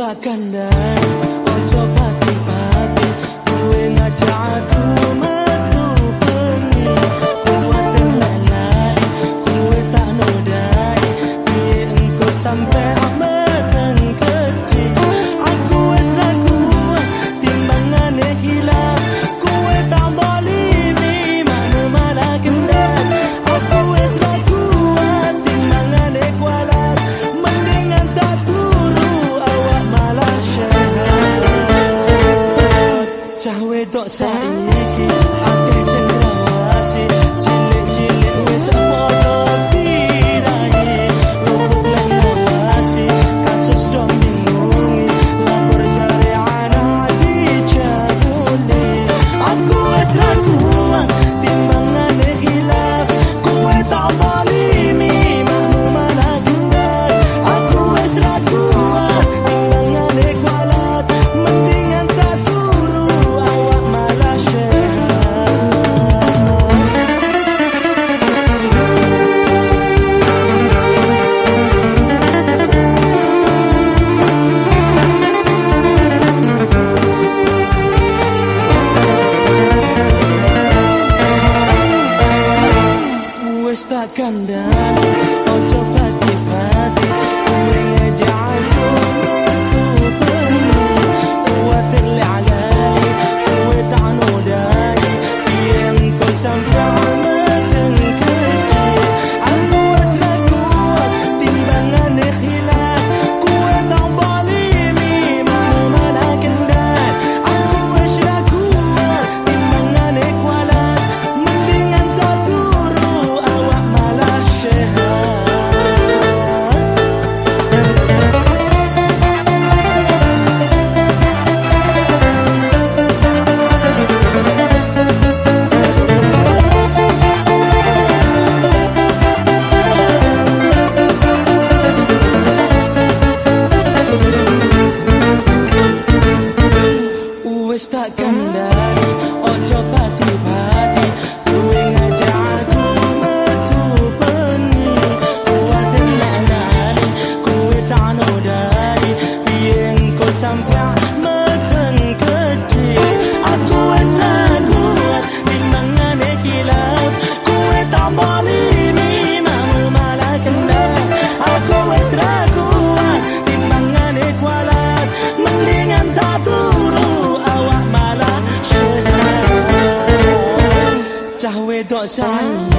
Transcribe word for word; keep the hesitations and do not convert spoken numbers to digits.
tak kandhani ojo pati-pati kowe ngajak aku metu bengi buat tenan kowe tak nodai piye engko sampe meteng gedhe aku wis ra kuat timbangane hilaf kowe tak dolimi mana malah kendal aku wis ra kuat timbangane kualat mendingan tak turu awak malah syahad cah wedok saiki akeh sing ngawasi cilik-cilik wis padha pirahi luput lan ngawasi kasus do bingungi lapor jare anak dicabuli aku wis ra kuat timbangane hilaf kowe tak dolimi mana malah kendal aku wis ra kuat timbangane kualat mendingan tak turu awak malah wis tak kandhani ojo pati-pati kowe ngajak aku metu bengi kuwatir li alai kowe tak nodai piye engko sampe meteng gedhe aku wis ra kuat timbangane khilaf kowe tak dolimi mana malah kendal aku wis ra kuat timbangane kualat mendingan tak turu awak malah syahad wis tak kandhani ojo pati-pati kowe ngajak aku metu bengi kuwatir lanani kowe tak nodai piye engko sampe meteng gedhe aku wis ra kuat timbangane khilaf kowe tak dolimi mana malah kendal aku wis ra kuat timbangane kualat mendingan tak turu awak malah syahad cah wedok saiki